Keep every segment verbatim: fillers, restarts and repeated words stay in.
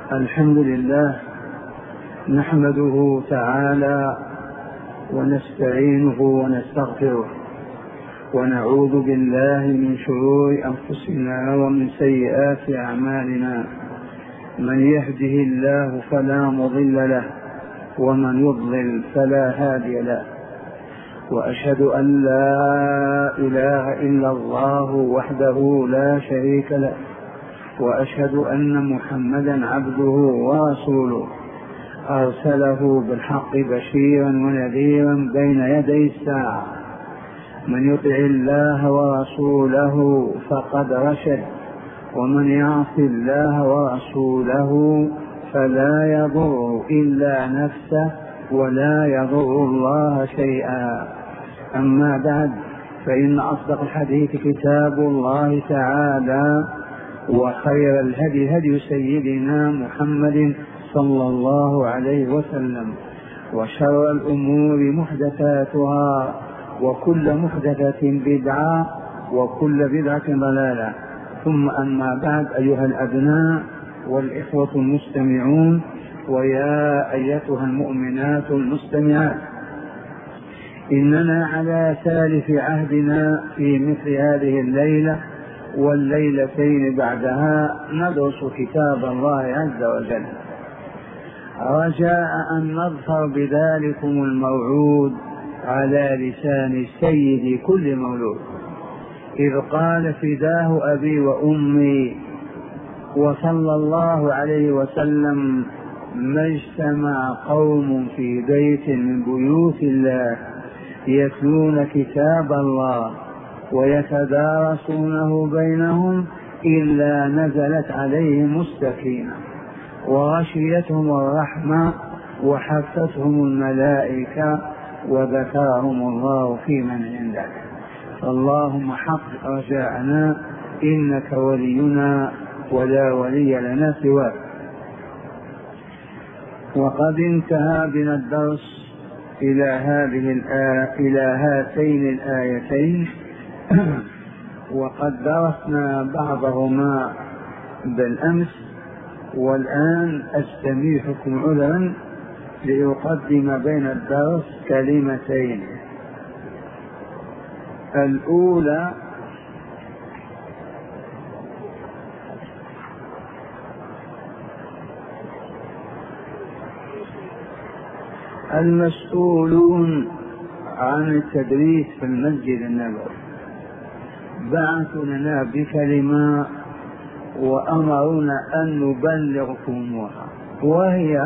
الحمد لله نحمده تعالى ونستعينه ونستغفره ونعوذ بالله من شرور أنفسنا ومن سيئات أعمالنا. من يهده الله فلا مضل له ومن يضلل فلا هادي له، وأشهد أن لا إله إلا الله وحده لا شريك له، وأشهد أن محمدا عبده ورسوله أرسله بالحق بشيرا ونذيرا بين يدي الساعة. من يطع الله ورسوله فقد رشد، ومن يعص الله ورسوله فلا يضر إلا نفسه ولا يضر الله شيئا. أما بعد، فإن أصدق الحديث كتاب الله تعالى، وخير الهدي هدي سيدنا محمد صلى الله عليه وسلم، وشر الأمور محدثاتها، وكل محدثة بدعة، وكل بدعة ضلالة. ثم أما بعد، أيها الأبناء والإخوة المستمعون، ويا أيتها المؤمنات المستمعات، إننا على سالف عهدنا في مثل هذه الليلة والليلتين بعدها ندرس كتاب الله عز وجل، رجاء أن نظفر بذلكم الموعود على لسان سيد كل مولود، إذ قال: فداه أبي وأمي. وصلى الله عليه وسلم: ما اجتمع قوم في بيت من بيوت الله يتلون كتاب الله ويتدارسونه بينهم إلا نزلت عليهم السكينة وغشيتهم الرحمة وحفتهم الملائكة وذكرهم الله في من عنده. اللهم حقق رجاءنا، إنك ولينا ولا ولي لنا سواك. وقد انتهى بنا الدرس إلى هذه الآية إلى هاتين الآيتين، وقد درسنا بعضهما بالأمس، والآن أستميحكم عذرا لأقدم بين الدرس كلمتين. الأولى: المسؤولون عن التدريس في المسجد النبوي بعثوا لنا بكلمة وأمرنا أن نبلغكمها، وهي: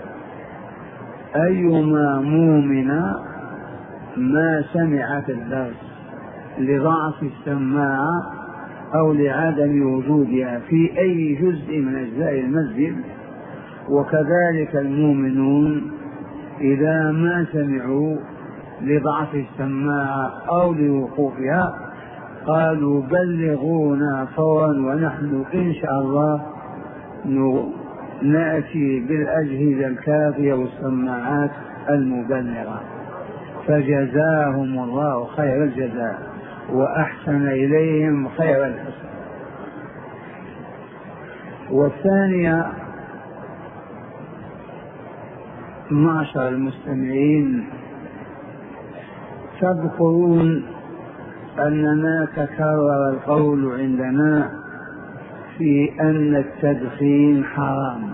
أيما مؤمنة ما سمعت الدرس لضعف السماعة أو لعدم وجودها في أي جزء من أجزاء المسجد، وكذلك المؤمنون إذا ما سمعوا لضعف السماعة أو لوقوفها قالوا: بلغونا فورا، ونحن إن شاء الله نأتي بالأجهزة الكافية والسماعات المبلغة. فجزاهم الله خير الجزاء وأحسن إليهم خير الحسن. والثانية: معشر المستمعين، تذكرون أننا تكرر القول عندنا في أن التدخين حرام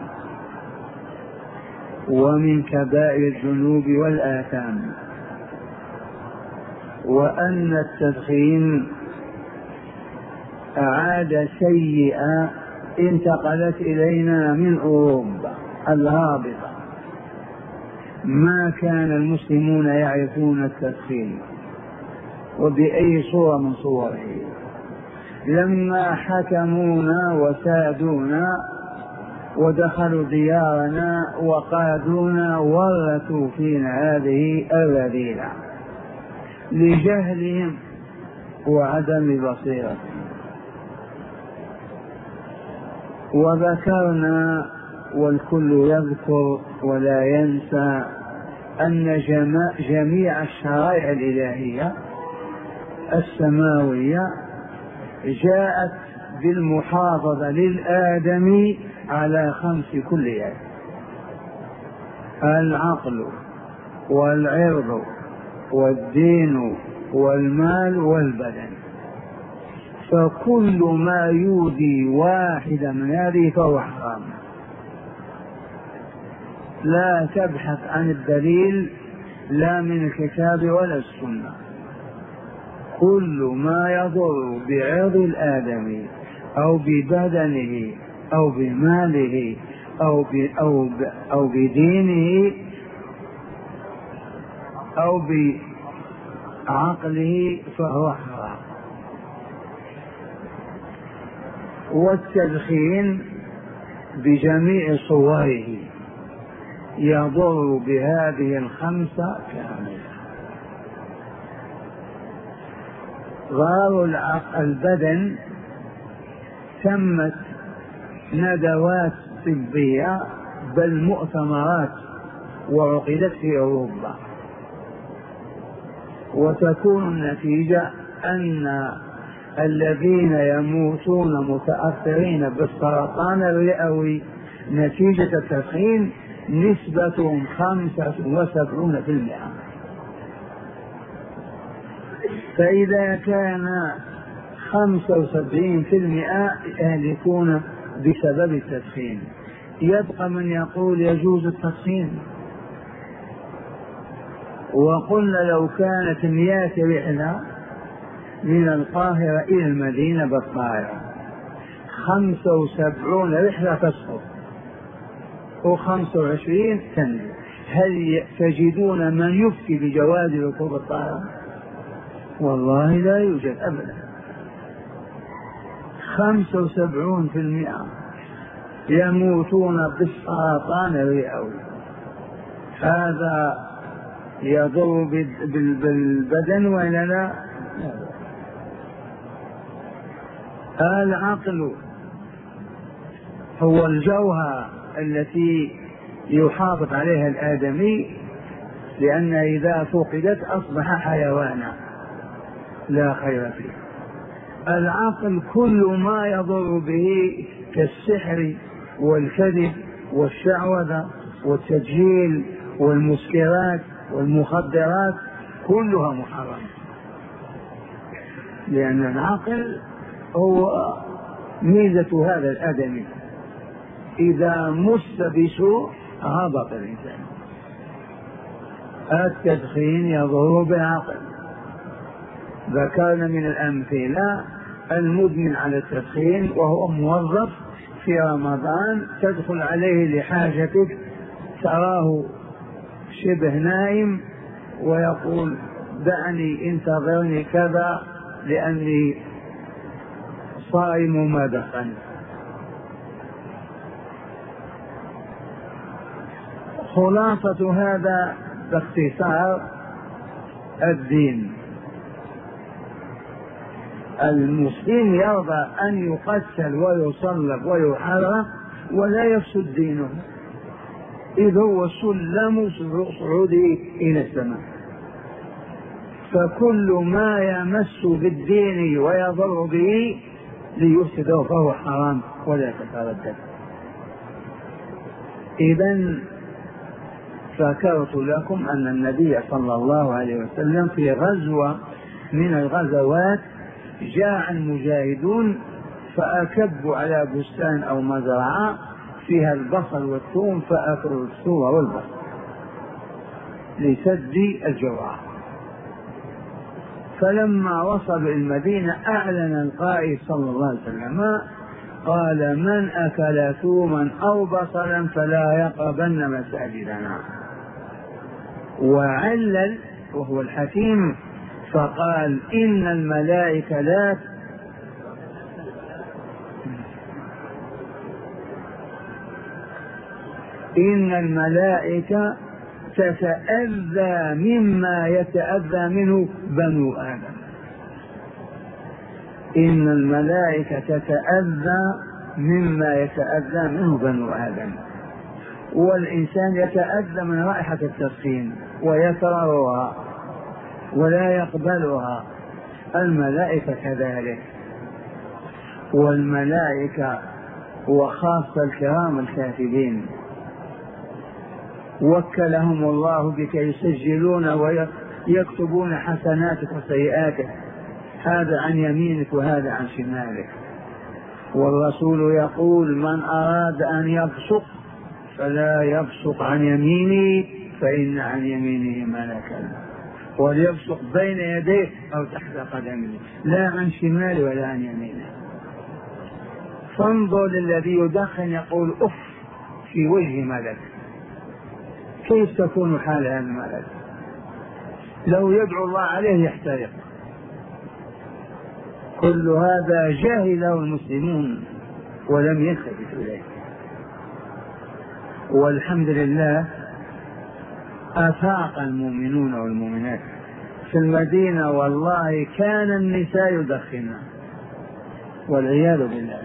ومن كبائر الذنوب والآثام، وأن التدخين عادة سيئة انتقلت إلينا من أوروبا الهابطة. ما كان المسلمون يعرفون التدخين وبأي صورة من صوره. لما حكمونا وسادونا ودخلوا ديارنا وقادونا ورثوا فينا هذه الرذيلة لجهلهم وعدم بصيرتهم. وذكرنا والكل يذكر ولا ينسى أن جميع الشرائع الإلهية السماوية جاءت بالمحافظة للآدمي على خمس كليات: العقل والعرض والدين والمال والبدن. فكل ما يودي واحدة من هذه فهو حرام. لا تبحث عن الدليل لا من الكتاب ولا السنة. كل ما يضر بعرض الآدمي أو ببدنه أو بماله أو أو أو بدينه أو بعقله فهو حرام. والتدخين بجميع صوره يضر بهذه الخمسة كاملة. غار البدن تمت ندوات طبية بل مؤتمرات وعقدت في أوروبا، وتكون النتيجة أن الذين يموتون متأثرين بالسرطان الرئوي نتيجة التدخين نسبتهم خمسة وسبعون في المئة. فإذا كان خمسة وسبعين في المئة يهلكون بسبب التدخين، يبقى من يقول يجوز التدخين. وقلنا لو كانت مئات رحلة من القاهرة إلى المدينة بالطائرة، خمسة وسبعون رحلة تسقط وخمسة وعشرين تنزل، هل تجدون من يفتي بجواز ركوب الطائرة؟ والله لا يوجد أبدا. خمسة وسبعون في المئة يموتون بالسرطان الرئوي. هذا يضر بالبدن ولا لا؟ العقل هو الجوهر التي يحافظ عليها الآدمي، لأن إذا فقدت أصبح حيوانا لا خير فيه. العقل كل ما يضر به كالسحر والكذب والشعوذة والتجهيل والمسكرات والمخدرات كلها محرمة، لأن العقل هو ميزة هذا الآدمي، إذا مس بسوء هبط الإنسان. التدخين يضر بالعقل. ذكرنا من الأمثلة المدمن على التدخين وهو موظف في رمضان، تدخل عليه لحاجتك تراه شبه نائم ويقول دعني انتظرني كذا لأني صائم ما دخن. خلاصة هذا باختصار الدين. المسلم يرضى أن يقتل ويصلب ويحرق ولا يفسد دينه، إذ هو سلم صعوده إلى السماء. فكل ما يمس بالدين ويضر به ليفسده فهو حرام ولا تتردد. إذن ذكرت لكم أن النبي صلى الله عليه وسلم في غزوة من الغزوات جاء المجاهدون فأكبوا على بستان أو مزرعة فيها البصل والثوم، فأكلوا الثوم والبصل لسد الجوع. فلما وصل المدينة أعلن القائد صلى الله عليه وسلم قال من أكل ثوما أو بصلا فلا يقربن مساجدنا. وعلل وهو الحكيم فقال إن الملائكة لا إن الملائكة تتأذى مما يتأذى منه بنو آدم. إن الملائكة تتأذى مما يتأذى منه بنو آدم. والإنسان يتأذى من رائحة التدخين ويكرهها ولا يقبلها، الملائكة كذلك. والملائكة وخاصة الكرام الكاتبين وكلهم الله بك يسجلون ويكتبون حسناتك وسيئاتك، هذا عن يمينك وهذا عن شمالك. والرسول يقول: من أراد أن يبصق فلا يبصق عن يمينه فإن عن يمينه ملكا، وليبصق بين يديه أو تحت قدمه، لا عن شماله ولا عن يمينه. فانظر للذي يدخن يقول أف في وجه ملك، كيف تكون حال هذا الملك؟ لو يدعو الله عليه يحترق. كل هذا جاهله المسلمون ولم يلتفت إليه، والحمد لله أفاق المؤمنون والمؤمنات. في المدينة والله كان النساء يدخنن والعياذ بالله،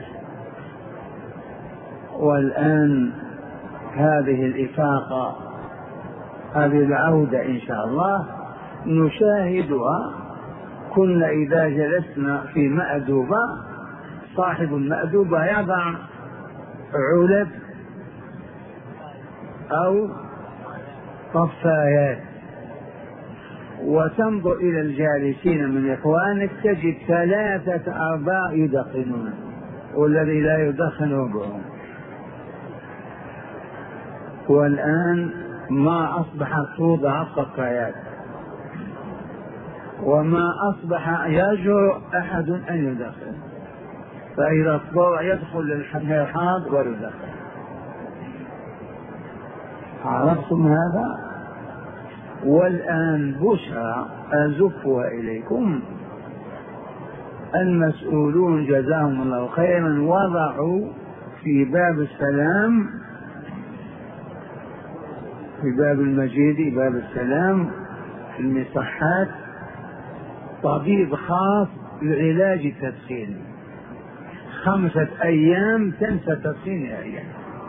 والآن هذه الإفاقة، هذه العودة إن شاء الله نشاهدها. كنا إذا جلسنا في مأدوبة صاحب المأدوبة يضع علب أو طفايات، وتنظر إلى الجالسين من إخوانك تجد ثلاثة أرباع يدخنون، والذي لا يدخن ربعهم. والآن ما أصبحت توضع الطفايات، وما أصبح يجرؤ أحد أن يدخن، فإذا اضطر يدخل الحاض ويدخن. عرفتم هذا؟ والآن بشرى أزفها إليكم، المسؤولون جزاهم الله خيرا وضعوا في باب السلام، في باب المجيد باب السلام في المصحات طبيب خاص لعلاج التدخين، خمسة أيام تنسى التدخين يا أيام.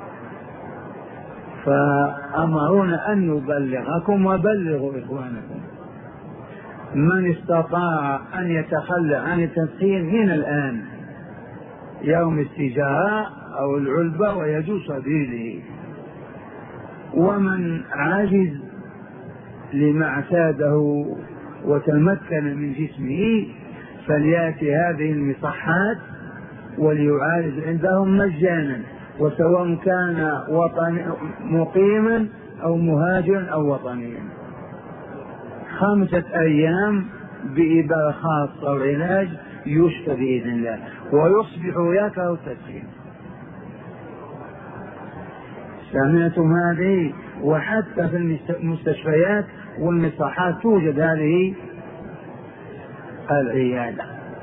فأمرونا أن نبلغكم وبلغوا إخوانكم. من استطاع أن يتخلى عن التدخين من الآن يوم السجارة أو العلبة ويجوز سبيله، ومن عجز لما اعتاده وتمكن من جسمه فليأتي هذه المصحات وليعالج عندهم مجانا، وسواء كان وطني مقيما أو مهاجرا أو وطنيا. خمسة أيام بإبرة خاصة وعلاج يشفى بإذن الله، ويصبح يكره التدخين. سمعتم هذه؟ وحتى في المستشفيات والمصحات توجد هذه العيادة،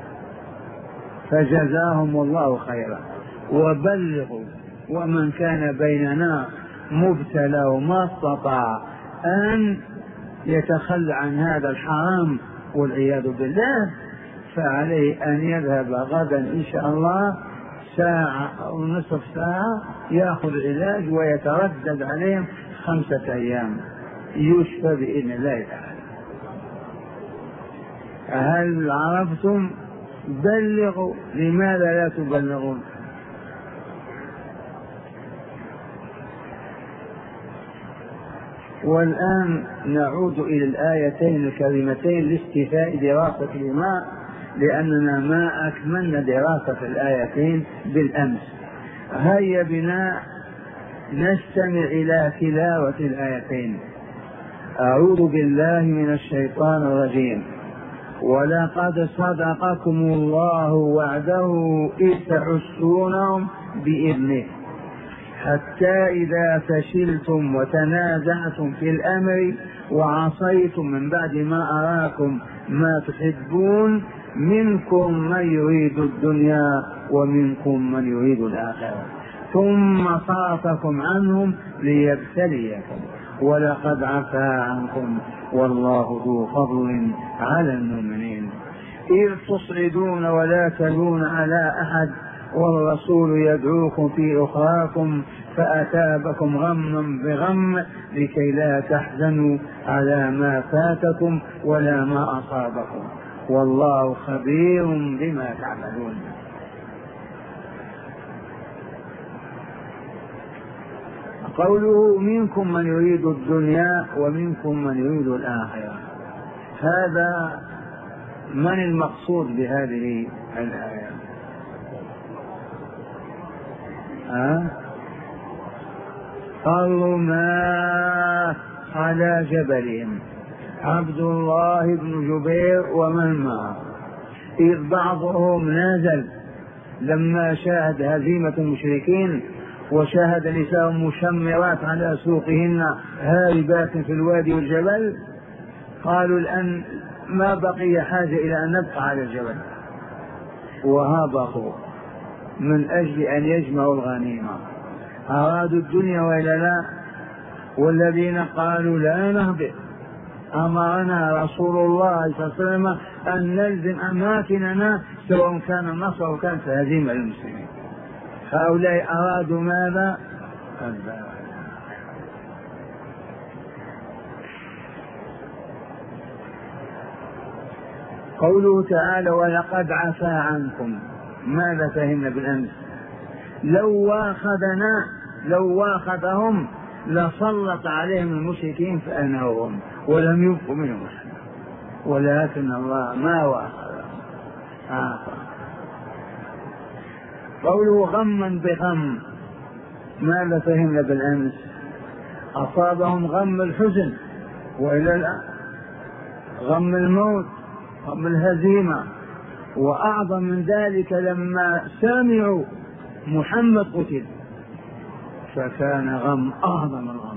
فجزاهم الله خيرا. وبلغوا، ومن كان بيننا مبتلى وما استطاع أن يتخلى عن هذا الحرام والعياذ بالله فعليه أن يذهب غدا إن شاء الله ساعة أو نصف ساعة يأخذ العلاج ويتردد عليهم خمسة أيام يشفى بإذن الله تعالى. هل عرفتم؟ بلغوا، لماذا لا تبلغون؟ والآن نعود إلى الآيتين الكريمتين لاستيفاء دراسة الماء، لأننا ما أكملنا دراسة الآيتين بالأمس. هيا بنا نستمع إلى تلاوة الآيتين. أعوذ بالله من الشيطان الرجيم. ولقد صدقكم الله وعده إذ تحسونهم بإذنه حتى إذا فشلتم وتنازعتم في الأمر وعصيتم من بعد ما أراكم ما تحبون منكم من يريد الدنيا ومنكم من يريد الآخرة ثم صرفكم عنهم ليبتليكم ولقد عفا عنكم والله ذو فضل على المؤمنين إذ تصعدون ولا تلون على أحد والرسول يدعوكم في أخراكم فأتابكم غما بغم لكي لا تحزنوا على ما فاتكم ولا ما أصابكم والله خبير بما تعملون. قوله منكم من يريد الدنيا ومنكم من يريد الآخرة، هذا من المقصود بهذه الآية؟ أه؟ الرماة على جبلهم عبد الله بن جبير ومن معه، إذ بعضهم نازل لما شاهد هزيمة المشركين وشاهد نساء مشمرات على سوقهن هاربات في الوادي والجبل، قالوا الآن ما بقي حاجة إلى أن نبقى على الجبل، وهبطوا من أجل أن يجمعوا الغنيمة. أرادوا الدنيا وإلا لا؟ والذين قالوا لا نهبط أمرنا رسول الله صلى الله عليه وسلم أن نلزم أماكننا سواء كان النصر أو كانت هزيمة المسلمين. هؤلاء أرادوا ماذا؟ قوله تعالى ولقد عفا عنكم، ماذا فهمنا بالأمس؟ لو واخذنا لو واخذهم لسلط عليهم المشركين فأنهوهم ولم يبقوا منهم، ولكن الله ما واخذهم آخر. قوله غما بغم، ماذا فهمنا بالأمس؟ أصابهم غم الحزن وإلى الآن غم الموت غم الهزيمة، وأعظم من ذلك لما سمعوا محمد قتل فكان غم أعظم الغم.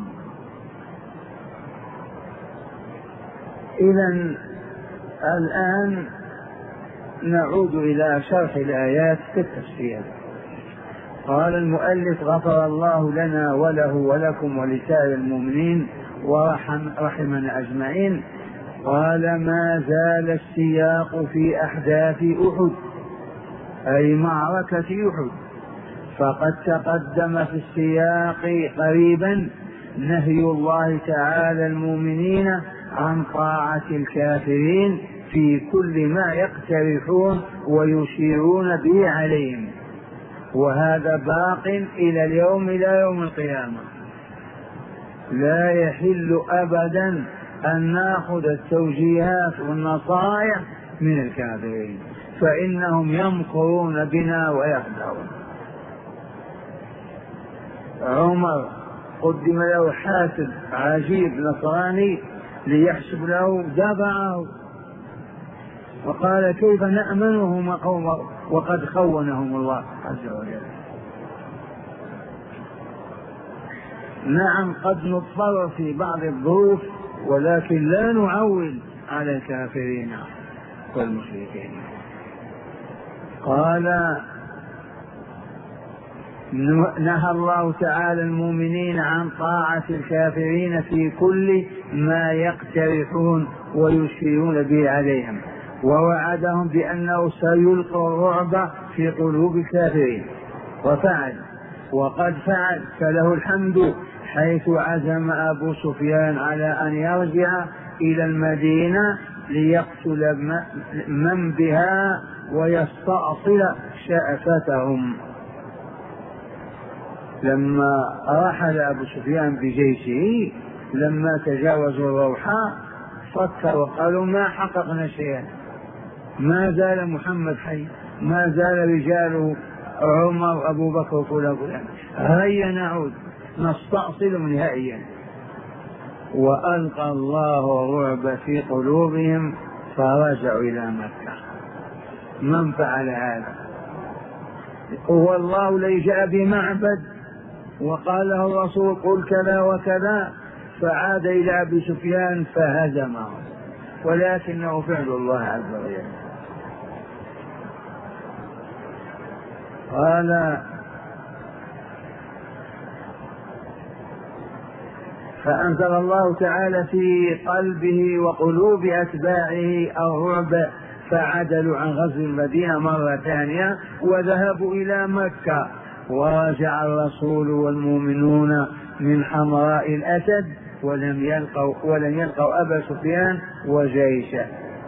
إذن الآن نعود إلى شرح الآيات في التفسير. قال المؤلف غفر الله لنا وله ولكم ولسائر المؤمنين ورحم رحمنا أجمعين. قال ما زال السياق في أحداث أحد أي معركة أحد، فقد تقدم في السياق قريبا نهي الله تعالى المؤمنين عن طاعة الكافرين في كل ما يقترحون ويشيرون به عليهم، وهذا باق إلى اليوم إلى يوم القيامة. لا يحل أبدا أن نأخذ التوجيهات والنصائح من الكافرين، فإنهم يمكرون بنا ويخدعون. عمر قدم له حاسب عجيب نصراني ليحسب له دفعه، وقال كيف نأمنهم قومه وقد خونهم الله عز وجل. نعم قد نضطر في بعض الظروف، ولكن لا نعول على الكافرين والمشركين. قال نهى الله تعالى المؤمنين عن طاعة الكافرين في كل ما يقترحون ويشيرون به عليهم، ووعدهم بأنه سيلقى الرعب في قلوب الكافرين، وفعل وقد فعل فله الحمد، حيث عزم أبو سفيان على أن يرجع إلى المدينة ليقتل من بها ويستأصل شأفتهم. لما رحل أبو سفيان بجيشه لما تجاوزوا الروحاء فكروا وقالوا ما حققنا شيئا، ما زال محمد حي، ما زال رجاله عمر أبو بكر وفلان، هيا نعود نستأصلهم نهائيا. وألقى الله الرعب في قلوبهم فرجعوا إلى مكة. من فعل هذا؟ هو الله الذي جاء بمعبد وقال له الرسول قل كذا وكذا، فعاد إلى أبي سفيان فهزمه، ولكنه فعل الله عز وجل. قال فأنزل الله تعالى في قلبه وقلوب أتباعه الرعب، فعدلوا عن غزو المدينة مرة ثانية وذهبوا إلى مكة. ورجع الرسول والمؤمنون من حمراء الأسد ولم يلقوا ولم يلقوا أبا سفيان وجيشه.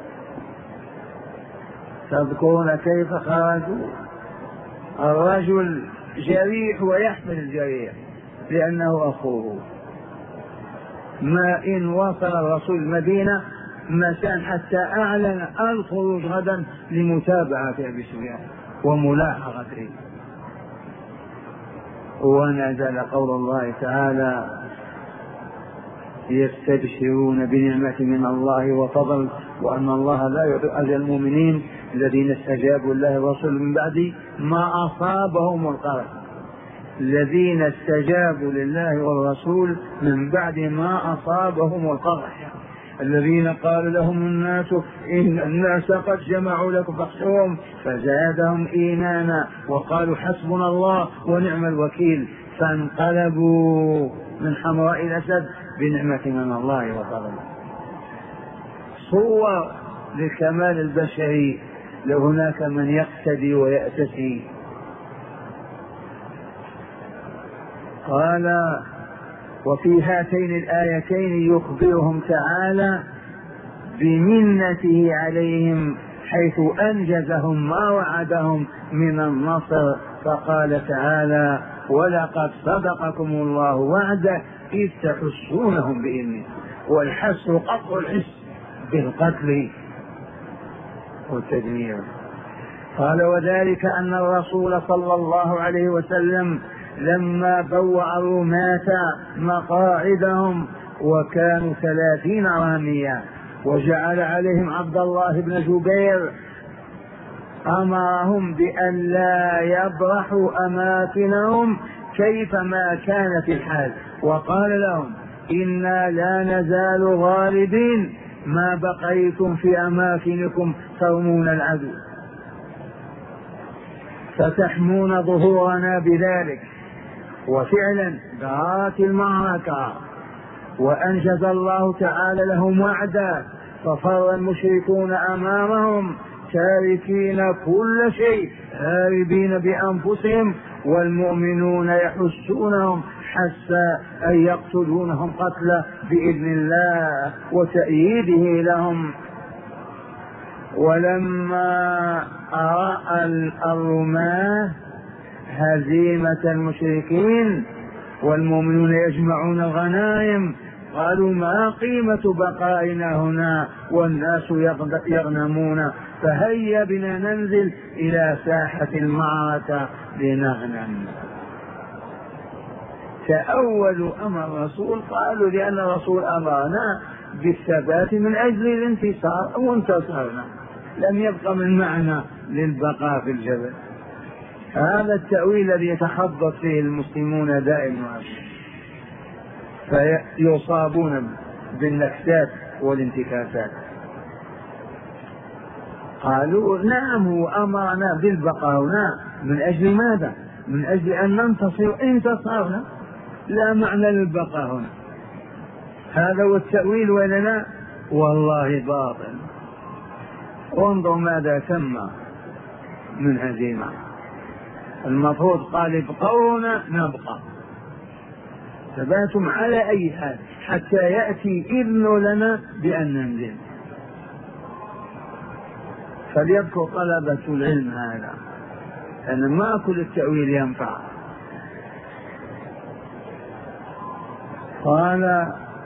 تذكرون كيف خرجوا؟ الرجل جريح ويحمل الجريح، لأنه أخوه. ما إن وصل الرسول المدينة مساء حتى أعلن الخروج غدا لمتابعة أبي سفيان وملاحقته. ونزل قول الله تعالى: يستبشرون بنعمة من الله وفضل وأن الله لا يضيع أجر المؤمنين الذين استجابوا الله ورسوله من بعد ما أصابهم القرح. الذين استجابوا لله والرسول من بعد ما أصابهم القرح، الذين قال لهم الناس إن الناس قد جمعوا لكم فاخشوهم فزادهم إيمانا وقالوا حسبنا الله ونعم الوكيل، فانقلبوا من حمراء الأسد بنعمة من الله وفضل. صور لكمال البشري، لو هناك من يقتدي ويأتسي. قال: وفي هاتين الآيتين يخبرهم تعالى بمنته عليهم حيث أنجزهم ما وعدهم من النصر، فقال تعالى: ولقد صدقكم الله وعده إذ تحسونهم بإذنه. والحس قطع الحس بالقتل والتدمير. قال: وذلك أن الرسول صلى الله عليه وسلم لما بوأ الرماة مقاعدهم وكانوا ثلاثين راميا وجعل عليهم عبد الله بن جبير أمرهم بأن لا يبرحوا أماكنهم كيفما كانت الحال، وقال لهم: إنا لا نزال غالبين ما بقيتم في أماكنكم ترمون العدو فتحمون ظهورنا بذلك. وفعلا دارت المعركة وأنجز الله تعالى لهم وعدا، ففر المشركون أمامهم تاركين كل شيء هاربين بأنفسهم، والمؤمنون يحسونهم حتى أن يقتلونهم قتلا بإذن الله وتأييده لهم. ولما رأى الرماة هزيمة المشركين والمؤمنون يجمعون الغنائم قالوا: ما قيمة بقائنا هنا والناس يغنمون، فهيا بنا ننزل إلى ساحة المعركة لنغنم. تأولوا أمر الرسول، قالوا: لأن الرسول أمرنا بالثبات من أجل الانتصار وانتصرنا، لم يبق من معنى للبقاء في الجبل. هذا التأويل الذي يتخبط فيه المسلمون دائما فيصابون بالنكسات والانتكاسات. قالوا: نعم هو أمرنا بالبقاء هنا من أجل ماذا؟ من أجل أن ننتصر، انتصرنا، لا معنى للبقاء هنا. هذا هو التأويل ولنا والله باطل. وانظر ماذا تم من هزيمة. المفروض قال: ابقونا نبقى، ثباتم على أي حال حتى يأتي إذن لنا بأن ننزل. فليذكر طلبة العلم هذا، أن ما كل التأويل ينفع. قال: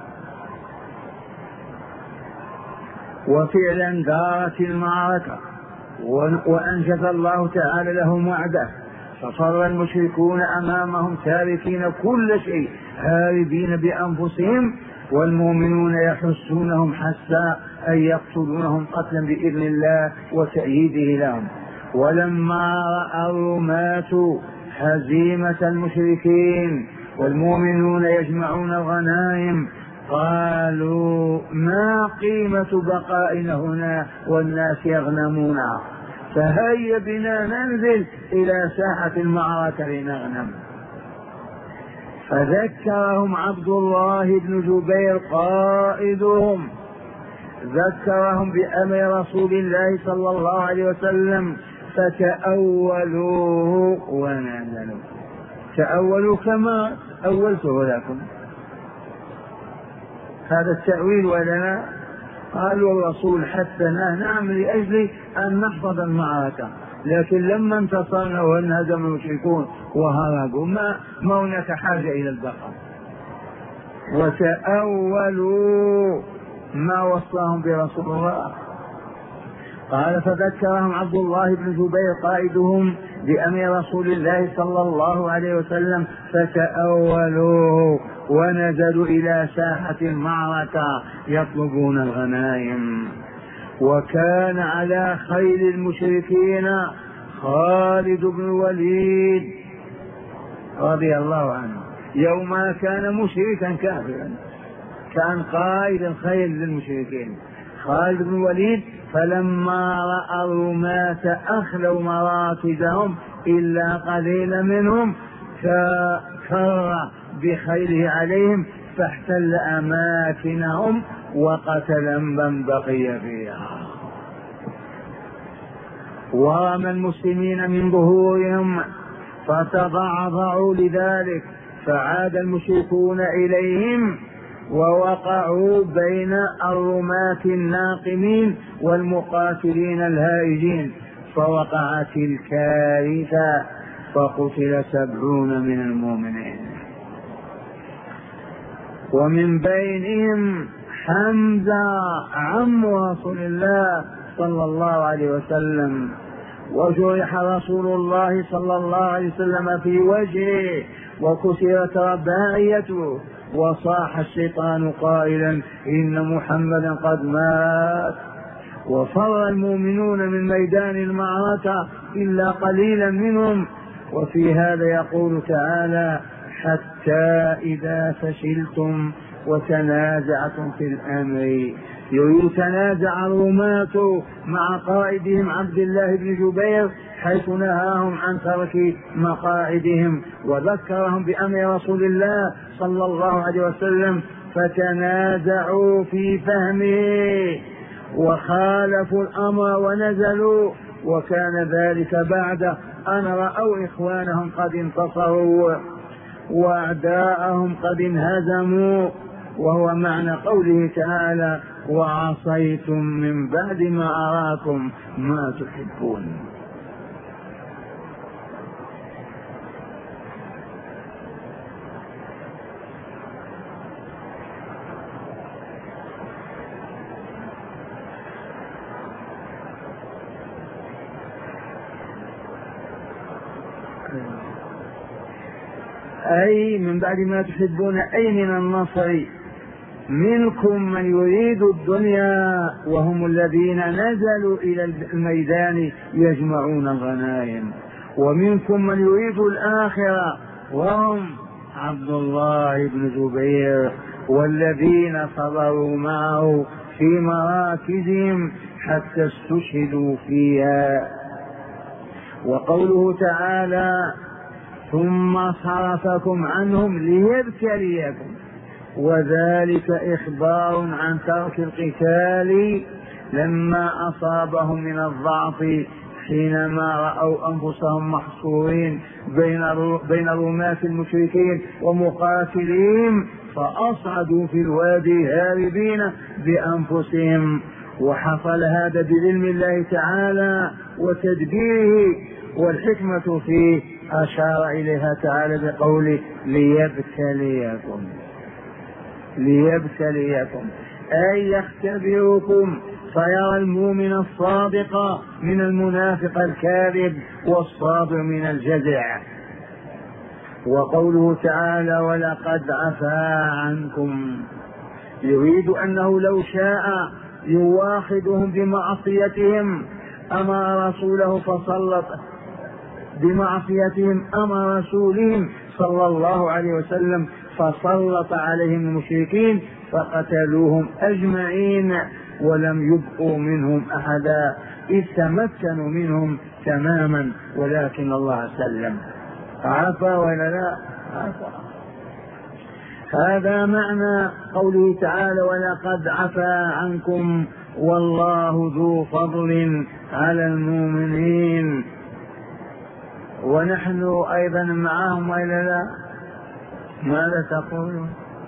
وفعلا دارت المعركة وأنجز الله تعالى لهم وعده، ففر المشركون أمامهم تاركين كل شيء هاربين بأنفسهم، والمؤمنون يحسونهم حتى أن يقتلونهم قتلا بإذن الله وتأييده لهم. ولما رأى الرماة هزيمة المشركين والمؤمنون يجمعون الغنائم قالوا: ما قيمة بقائنا هنا والناس يغنمون، فهيا بنا ننزل إلى ساحة المعركة لنغنم. فذكرهم عبد الله بن جبير قائدهم، ذكرهم بأمر رسول الله صلى الله عليه وسلم، فتأولوه ونزلوا. تأولوا كما أولته لكم، هذا التأويل ولنا. قالوا: الرسول حثنا نعم لأجل أن نحفظ المعركة، لكن لما انتصرنا وانهزم المشركون وهربوا ما, ما هناك حاجة إلى البقاء. وتأولوا ما وصاهم برسول الله. قال فذكرهم عبد الله بن جبير قائدهم بأمر رسول الله صلى الله عليه وسلم فتأولوا ونزلوا إلى ساحة المعركة يطلبون الغنائم. وكان على خيل المشركين خالد بن الوليد رضي الله عنه، يوم كان مشركا كافرا كان قائد الخيل للمشركين خالد بن الوليد. فلما رأى الرماة أخلوا مراكزهم إلا قليلا منهم فكر بخيله عليهم فاحتل أماكنهم وقتل من بقي فيها، ورمى المسلمين من ظهورهم فتضعضعوا لذلك، فعاد المشركون إليهم ووقعوا بين الرماة الناقمين والمقاتلين الهائجين، فوقعت الكارثة فقتل سبعون من المؤمنين، ومن بينهم حمزة عم رسول الله صلى الله عليه وسلم. وجرح رسول الله صلى الله عليه وسلم في وجهه وكسرت رباعيته، وصاح الشيطان قائلا إن محمدا قد مات. وفر المؤمنون من ميدان المعركة إلا قليلا منهم. وفي هذا يقول تعالى حتى إذا فشلتم وتنازعتم في الأمر. يتنازع الرماة مع قائدهم عبد الله بن جبير حيث نهاهم عن ترك مقاعدهم وذكرهم بأمر رسول الله صلى الله عليه وسلم، فتنازعوا في فهمه وخالفوا الأمر ونزلوا. وكان ذلك بعد أن رأوا إخوانهم قد انتصروا وأعداءهم قد انهزموا، وهو معنى قوله تعالى وعصيتم من بعد ما أراكم ما تحبون. أي من بعد ما تحبون أي من النصر. منكم من يريد الدنيا وهم الذين نزلوا إلى الميدان يجمعون الغنائم، ومنكم من يريد الآخرة وهم عبد الله بن جبير والذين صبروا معه في مراكزهم حتى استشهدوا فيها. وقوله تعالى ثم صرفكم عنهم ليبتليكم، وذلك إخبار عن ترك القتال لما أصابهم من الضعف حينما رأوا أنفسهم محصورين بين رماة المشركين ومقاتلين، فأصعدوا في الوادي هاربين بأنفسهم. وحصل هذا بعلم الله تعالى وتدبيره، والحكمة فيه أشار إليها تعالى بقوله ليبتليكم ليبتليكم أي يختبركم، فيرى المؤمن الصادق من المنافق الكاذب والصابر من الجزع. وقوله تعالى ولقد عفا عنكم، يريد أنه لو شاء يواخذهم بمعصيتهم أمر رسوله فسلط بمعصيتهم أمر رسولهم صلى الله عليه وسلم فسلط عليهم المشركين فقتلوهم أجمعين ولم يبقوا منهم أحدا، إذ تمكنوا منهم تماما، ولكن الله سلم. عفا ولا لا؟ عفا. هذا معنى قوله تعالى ولقد عفا عنكم والله ذو فضل على المؤمنين. ونحن أيضا معهم وإلا لا؟ ماذا تقولون؟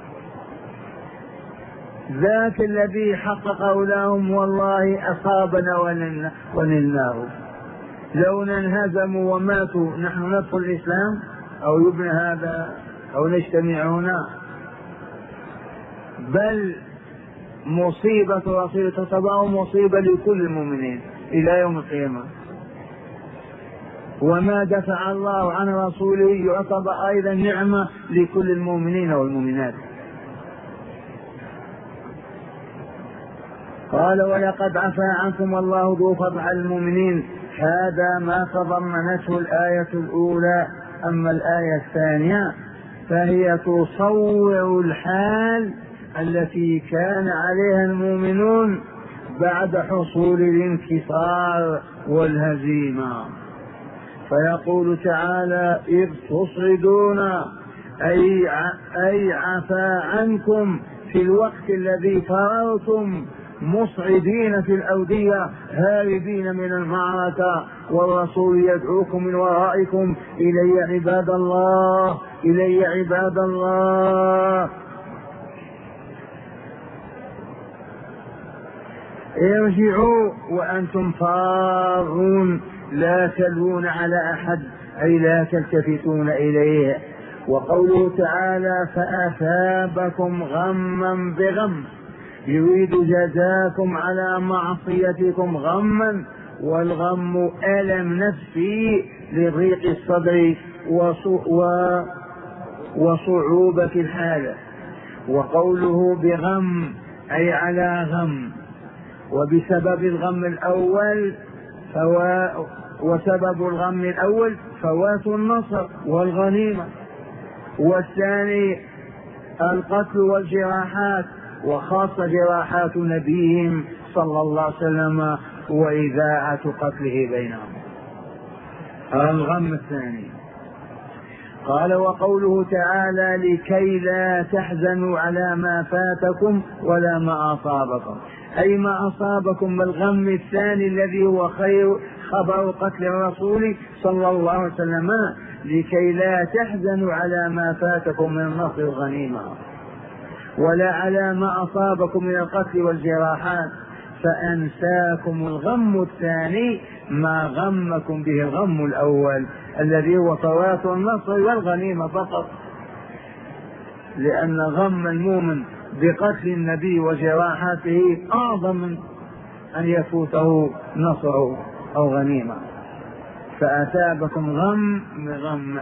ذاك الذي حقق لهم والله أصابنا ونلناه، لو انهزموا وماتوا نحن ندخل الإسلام أو يبنى هذا أو نجتمع هنا؟ بل مصيبة رسول تتبع مصيبة لكل المؤمنين إلى يوم القيامة. وما دفع الله عن رسوله يعتبر أيضا نعمة لكل المؤمنين والمؤمنات. قال ولقد عفا عنكم والله ذو فضل على المؤمنين. هذا ما تضمنته الآية الأولى. أما الآية الثانية فهي تصور الحال التي كان عليها المؤمنون بعد حصول الانكسار والهزيمة. فيقول تعالى إذ تصعدون أي أي عفا عنكم في الوقت الذي فررتم مصعدين في الأودية هاربين من المعركة والرسول يدعوكم من ورائكم إلي عباد الله إلي عباد الله ارجعوا وأنتم فارون لا تلوون على أحد أي لا تلتفتون إليه. وقوله تعالى فأثابكم غما بغم يريد جزاكم على معصيتكم غما، والغم ألم نفسي لضيق الصدر وصعوبة الحالة. وقوله بغم أي على غم، وبسبب الغم الأول فوا وسبب الغم الأول فوات النصر والغنيمة، والثاني القتل والجراحات، وخاصة جراحات نبيهم صلى الله عليه وسلم وإذاعة قتله بينهم. الغم الثاني. قال وقوله تعالى لكي لا تحزنوا على ما فاتكم ولا ما أصابكم، أي ما أصابكم بالغم الثاني الذي هو خير خبر قتل الرسول صلى الله عليه وسلم، لكي لا تحزنوا على ما فاتكم من النصر والغنيمة ولا على ما أصابكم من القتل والجراحات، فأنساكم الغم الثاني ما غمكم به الغم الأول الذي هو فوات النصر والغنيمة فقط، لأن غم المؤمن بقتل النبي وجراحاته أعظم من أن يفوته نصره أو غنيمة. فأثابكم غم بغم.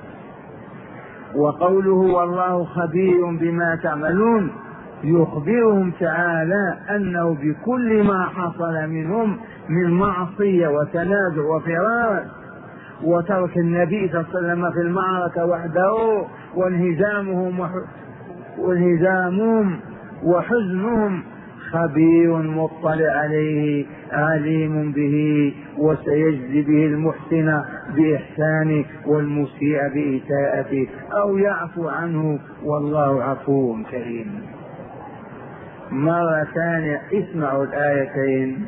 وقوله والله خبير بما تعملون يخبرهم تعالى أنه بكل ما حصل منهم من معصية وتنازع وفرار وترك النبي صلى الله عليه وسلم في المعركة وحده وانهزامهم وانهزامهم وحزنهم خبير مطلع عليه عليم به، وسيجزي به المحسن بإحسانه والمسيء بإساءته أو يعفو عنه والله عفو كريم. مرة ثانية اسمعوا الآيتين.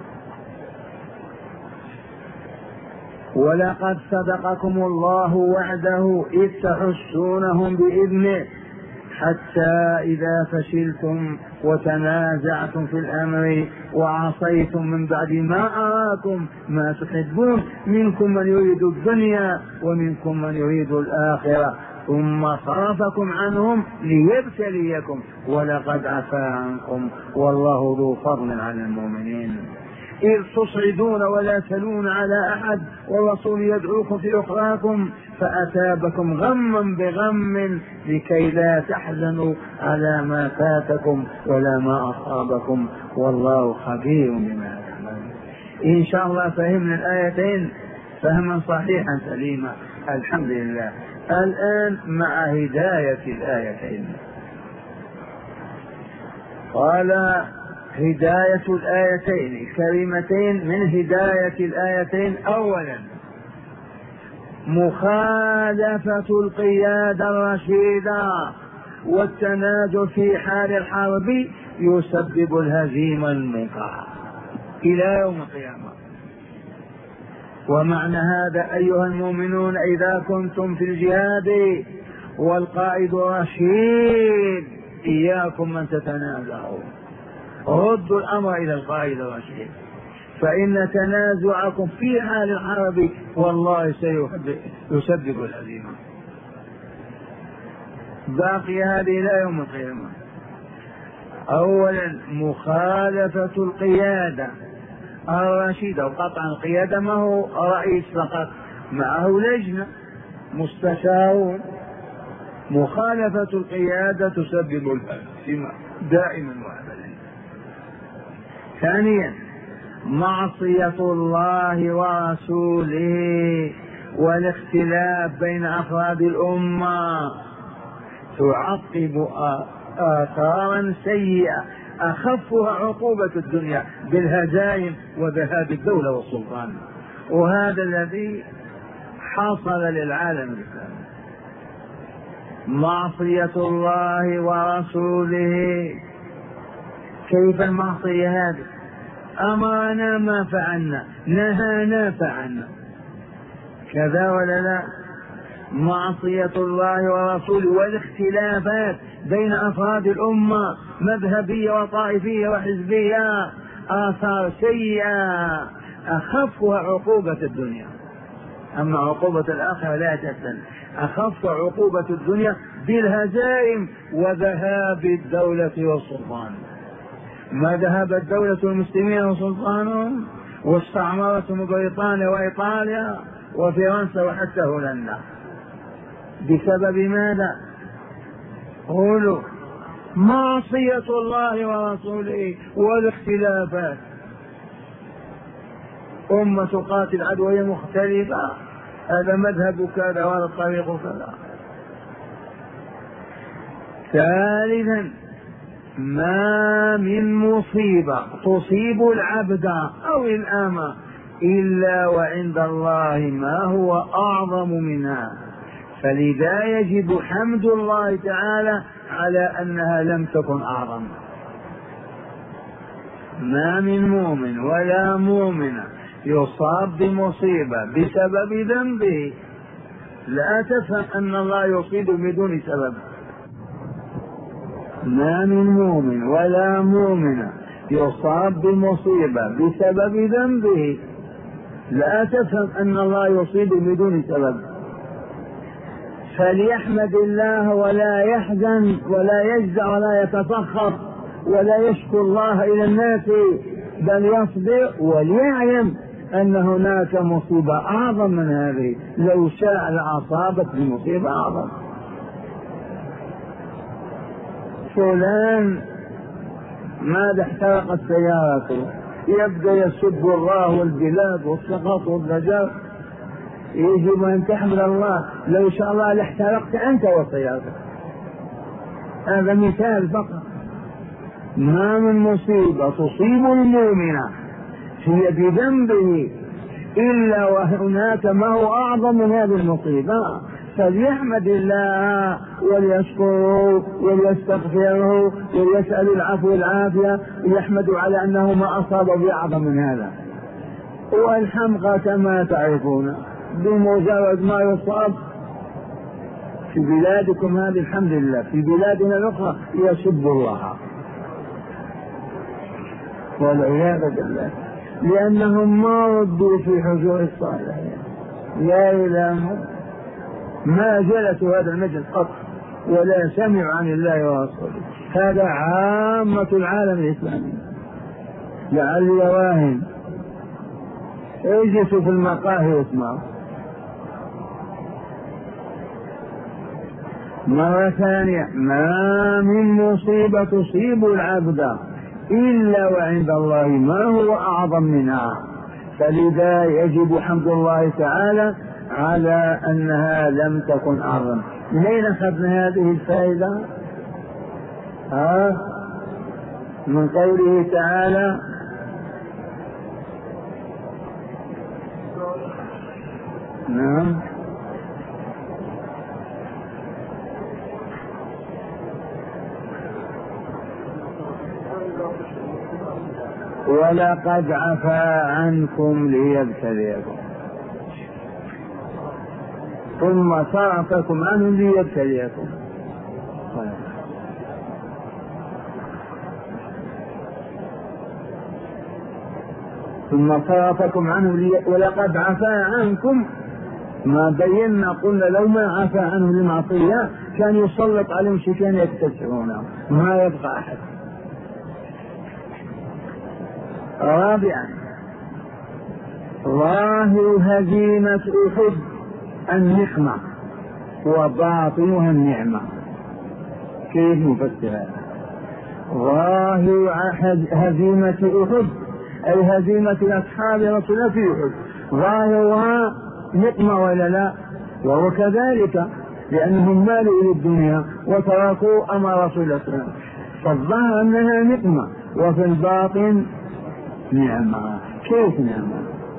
ولقد صدقكم الله وعده إذ تحسونهم بإذنه حتى إذا فشلتم وتنازعتم في الأمر وعصيتم من بعد ما أراكم ما تحبون منكم من يريد الدنيا ومنكم من يريد الآخرة ثم صرفكم عنهم ليبتليكم ولقد عفا عنكم والله ذو فضل على المؤمنين. إذ تصعدون ولا تلون على أحد والرسول يدعوكم في أخراكم فأثابكم غما بغم لكي لا تحزنوا على ما فاتكم ولا ما أصابكم والله خبير بما تعملون. إن شاء الله فهمنا الآيتين فهما صحيحا سليما الحمد لله. الآن مع هداية الآيتين. قال هداية الآيتين كلمتين من هداية الآيتين. أولا مخالفة القيادة الرشيدة والتنازل في حال الحرب يسبب الهزيمة المنقعة إلى يوم القيامة. ومعنى هذا أيها المؤمنون إذا كنتم في الجهاد والقائد رشيد إياكم من تتنازعوا، ردوا الأمر إلى القائد الرشيد، فإن تنازعكم في حال الحرب والله سيسبب الهزيمة. باقي هذه إلى يوم القيامة. أولا مخالفة القيادة الرشيدة، وقطعا القيادة ما هو رئيس فقط، معه لجنة مستشارون. مخالفة القيادة تسبب الهزيمة دائما وأبدا. ثانيا معصية الله ورسوله والاختلاف بين أفراد الأمة تعقب آثارا سيئة أخفها عقوبة الدنيا بالهزائم وذهاب الدولة والسلطان، وهذا الذي حصل للعالم الإسلامي. معصية الله ورسوله، كيف المعصية هذه؟ أمرنا ما فعلنا، نهانا فعلنا، كذا ولا لا؟ معصية الله ورسوله والاختلافات بين أفراد الأمة مذهبية وطائفية وحزبية آثار سيئة أخفها عقوبة الدنيا، أما عقوبة الآخرة لا تحسن. أخف عقوبة الدنيا بالهزائم وذهاب الدولة والسلطان. ما ذهبت دولة المسلمين وسلطانهم واستعمرتهم بريطانيا وإيطاليا وفرنسا وحتى هولندا بسبب ماذا؟ قولوا معصية الله ورسوله والاختلافات. أمة تقاتل عدوية مختلفة، هذا مذهب كذا وهذا الطريق كذا. ثالثا ما من مصيبة تصيب العبد أو الأمة إلا وعند الله ما هو أعظم منها، فلذا يجب حمد الله تعالى على أنها لم تكن أعظم. ما من مؤمن ولا مؤمنة يصاب بمصيبة بسبب ذنبه لا تفهم أن الله يصيب بدون سبب. ما من مؤمن ولا مؤمنة يصاب بمصيبة بسبب ذنبه لا تفهم أن الله يصيب بدون سبب، فليحمد الله ولا يحزن ولا يجزع ولا يتفخر ولا يشكو الله إلى الناس، بل يصبر وليعلم أن هناك مصيبة أعظم من هذه، لو شاء لأصابت بمصيبة أعظم. فلان ماذا احترقت سيارته، يبدأ يسب الله والبلاد والسقط والضجر. يجب أن تحمد الله، لو شاء الله لاحترقت أنت وسيارتك. هذا مثال فقط. ما من مصيبة تصيب المؤمن هي بذنبه إلا وهناك ما هو أعظم من هذه المصيبة، فليحمد الله وليشكره وليستغفره وليسأل العفو والعافية، يحمد على أنه ما أصاب بأعظم من هذا. والحمقى كما تعرفون بمجرد ما يصاب في بلادكم هذه الحمد لله، في بلادنا الأخرى يسب الله والعياذ بالله، لأنهم ما ردوا في حضور الصالحين. لا إله ما جلسوا هذا المجلس قط ولا سمعوا عن الله ورسوله. هذا عامة العالم الإسلامي. لعلي واهن اجلسوا في المقاهي واسمعوا. مرة ثانية ما من مصيبة تصيب العبد إلا وعند الله ما هو أعظم منها، فلذا يجب حمد الله تعالى على أنها لم تكن أعظم. من أين أخذنا هذه الفائدة؟ ها؟ من قوله تعالى نعم ولقد عفا عنكم ليبتليكم ثم صرفكم عنه ليبتليكم. ثم صرفكم عنه ولقد عفا عنكم. ما بينا قلنا لو ما عفا عنه لمعصية كان يسلط عليهم شيئين يكتسعونه ما يبقى أحد. رابعا ظاهر هزيمة أحد النقمة وباطنها النعمة. كيف نفسر هذا؟ ظاهر هزيمة أحد أي هزيمة أصحاب رسول الله في أحد ظاهرها نقمة ولا لا؟ وهو كذلك لأنهم مالوا إلى الدنيا وتركوا أمر رسول الله صلى الله عليه وسلم، فالظاهر أنها نقمة وفي الباطن نعمة. كيف نعمة؟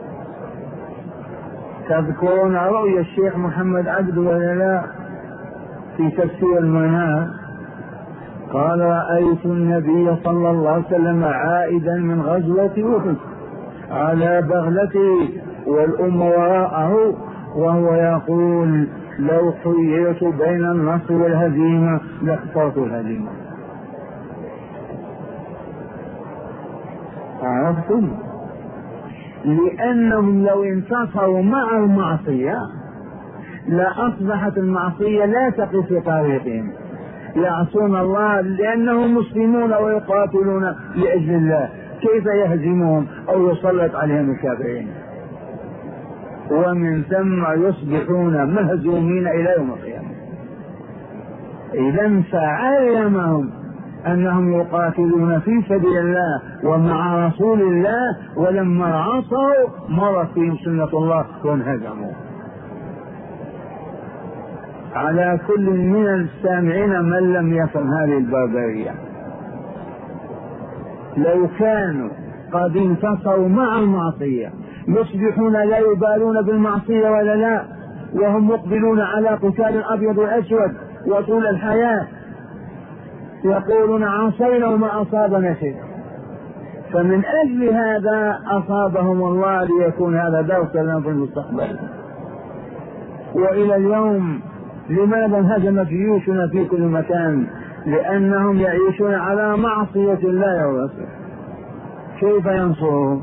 تذكرون رؤيا الشيخ محمد عبد ولا لا في تفسير المنام؟ قال رأيت النبي صلى الله عليه وسلم عائدا من غزوة أحد على بغلته والأم وراءه وهو يقول لو خيرت بين النصر والهزيمة لاخترت الهزيمة. عرفتم؟ لأنهم لو انتصروا مع المعصية لأصبحت المعصية لا تقف في طريقهم، يعصون الله لأنهم مسلمون ويقاتلون لأجل الله، كيف يهزمهم أو يسلط عليهم الكافرين؟ ومن ثم يصبحون مهزومين إلى يوم القيامة. إذا فعلمهم أنهم يقاتلون في سبيل الله ومع رسول الله، ولما عصوا مرت فيهم سنة الله وانهزموا. على كل من السامعين من لم يفهم هذه البربرية، لو كانوا قد انتصروا مع المعصية يصبحون لا يبالون بالمعصية ولا لا، وهم مقبلون على قتال الأبيض والأسود وطول الحياة، يقولون عصينا وما أصابنا شيء. فمن أجل هذا أصابهم الله ليكون هذا درسا لهم في المستقبل. وإلى اليوم لماذا انهزمت جيوشنا في كل مكان؟ لأنهم يعيشون على معصية الله ورسوله، كيف ينصرهم؟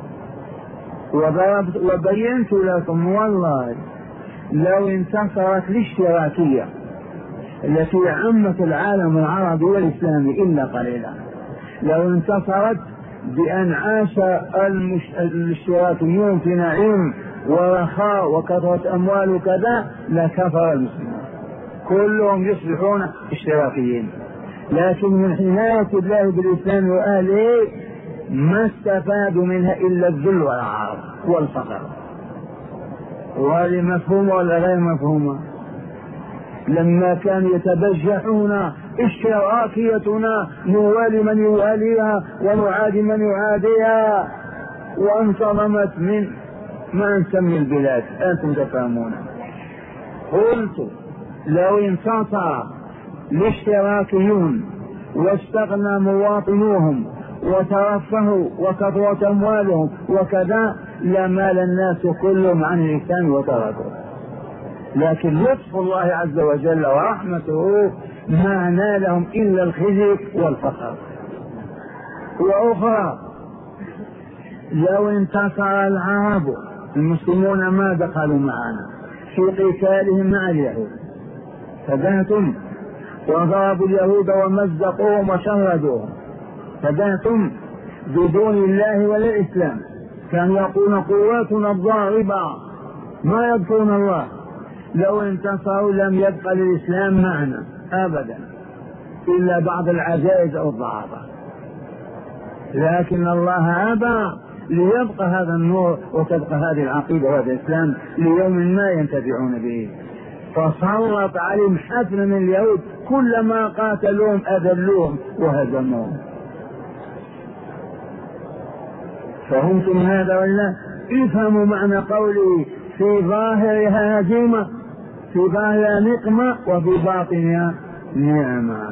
وبينت لكم والله لو انتصرت الاشتراكية التي عمت العالم العربي والإسلامي إلا قليلا، لو انتصرت بأن عاش الاشتراكيون في نعيم ورخاء وكثرة أموال وكذا لكفر المسلمين كلهم يصبحون اشتراكيين. لكن من حماية الله بالإسلام وأهله ما استفادوا منها إلا الذل والعار والفقر. وهذه مفهومة ولا غير مفهومة؟ لما كانوا يتبجحون اشتراكيتنا نوالي من يواليها ونعادي من يعاديها، وانتظمت من ما نسمي البلاد، أنتم تفهمون. قلت لو انتصر الاشتراكيون واستغنى مواطنوهم وترفهوا وكثرت أموالهم وكذا لمال الناس كلهم عن الإسلام وتركوا. لكن لطف الله عز وجل ورحمته ما نالهم إلا الخزي والفقر. وأخرى لو انتصر العرب المسلمون ما دخلوا معنا في قتالهم مع اليهود، فدهتم وضربوا اليهود ومزقوهم وشردوهم، فدهتم بدون الله ولا الإسلام. كانوا يقولون قواتنا الضاربة ما يذكرون الله. لو انتصروا لم يبقى للإسلام معنا أبدا إلا بعض العجائز أو الضعافة، لكن الله أبى ليبقى هذا النور وتبقى هذه العقيدة وهذا الإسلام ليوم ما ينتفعون به. فسلط عليهم حفل من اليهود كلما قاتلوهم أذلوهم وهزموهم. فهمتم هذا ولا؟ افهموا معنى قولي في ظاهرها هزيمة، في ظاهرها نقمة وفي باطنها نعمة.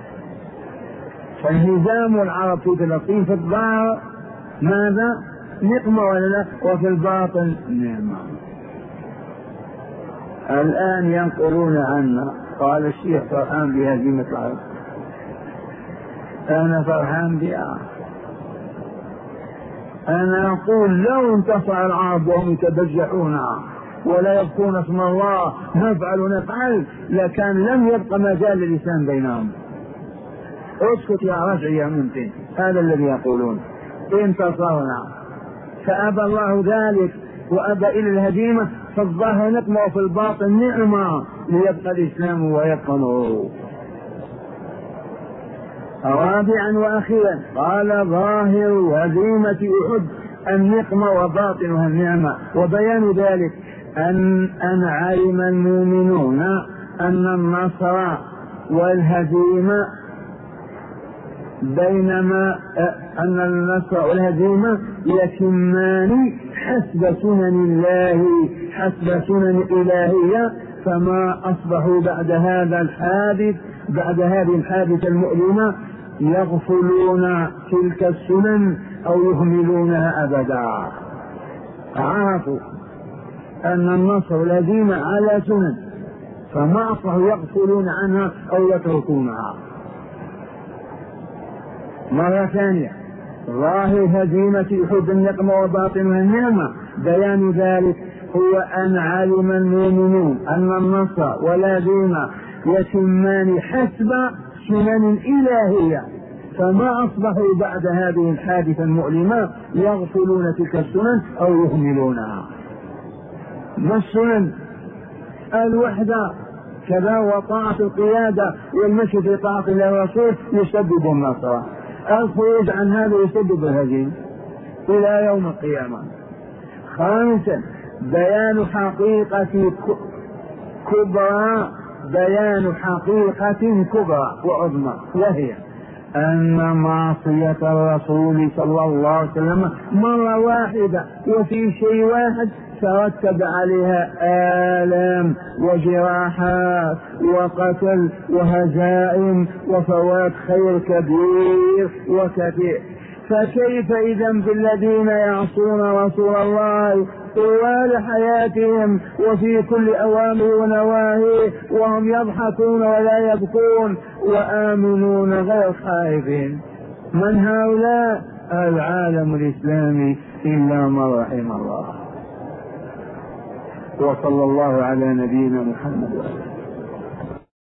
فانهزام العرب في فلسطين في الظاهر ماذا؟ نقمة ولا لا؟ وفي الباطن نعمة. الآن ينقلون عنا قال الشيخ فرحان بهزيمة العرب، أنا فرحان بها أنا أقول لو انتصر العرب وهم يتبجحون ولا يذكرون اسم الله نفعل نفعل لكان لم يبق مجال للإسلام بينهم. اسكت يا رجع يا ممكن، هذا الذي يقولون انتصرنا، فأبى الله ذلك وأبى إلى الهزيمة، فالظاهر نقمة وفي الباطن نعمة ليبقى الإسلام ويبقى نوره. رابعا وأخيرا قال ظاهر هزيمة أحد النقمة وباطنها النعمة، وبيان ذلك أن أن علم المؤمنون أن النصر والهزيمة بينما أن النصر والهزيمة يتمان حسب سنن الله حسب سنن إلهية، فما أصبحوا بعد هذا الحادث بعد هذه الحادثة المؤلمة يغفلون تلك السنن أو يهملونها أبدا. عرفوا أن النصر والهزيمة على سنن فما أصبحوا يغفلون عنها أو يتركونها. مرة ثانية ظاهر هزيمة أحد النقمة وباطنها النعمة، بيان ذلك هو أن علم المؤمنون أن النصر والهزيمة يتمان حسب سنن إلهية، فما أصبحوا بعد هذه الحادثة المؤلمة يغفلون تلك السنن أو يهملونها. ما السنن؟ الوحدة كذا وطاعة القيادة والمشي في طاعة الله والرسول يسبب النصر، الخروج عن هذا يسبب الهزيمة إلى يوم القيامة. خامسا بيان حقيقة كبرى بيان حقيقة كبرى وعظمى، وهي أن معصية الرسول صلى الله عليه وسلم مرة واحدة وفي شيء واحد ترتب عليها آلام وجراحات وقتل وهزائم وفوات خير كبير وكثير، فكيف إذا بالذين يعصون رسول الله طوال حياتهم وفي كل أوامر ونواهي وهم يضحكون ولا يبكون وآمنون غير خائفين؟ من هؤلاء؟ العالم الإسلامي إلا ما رحم الله. وصلى الله على نبينا محمد.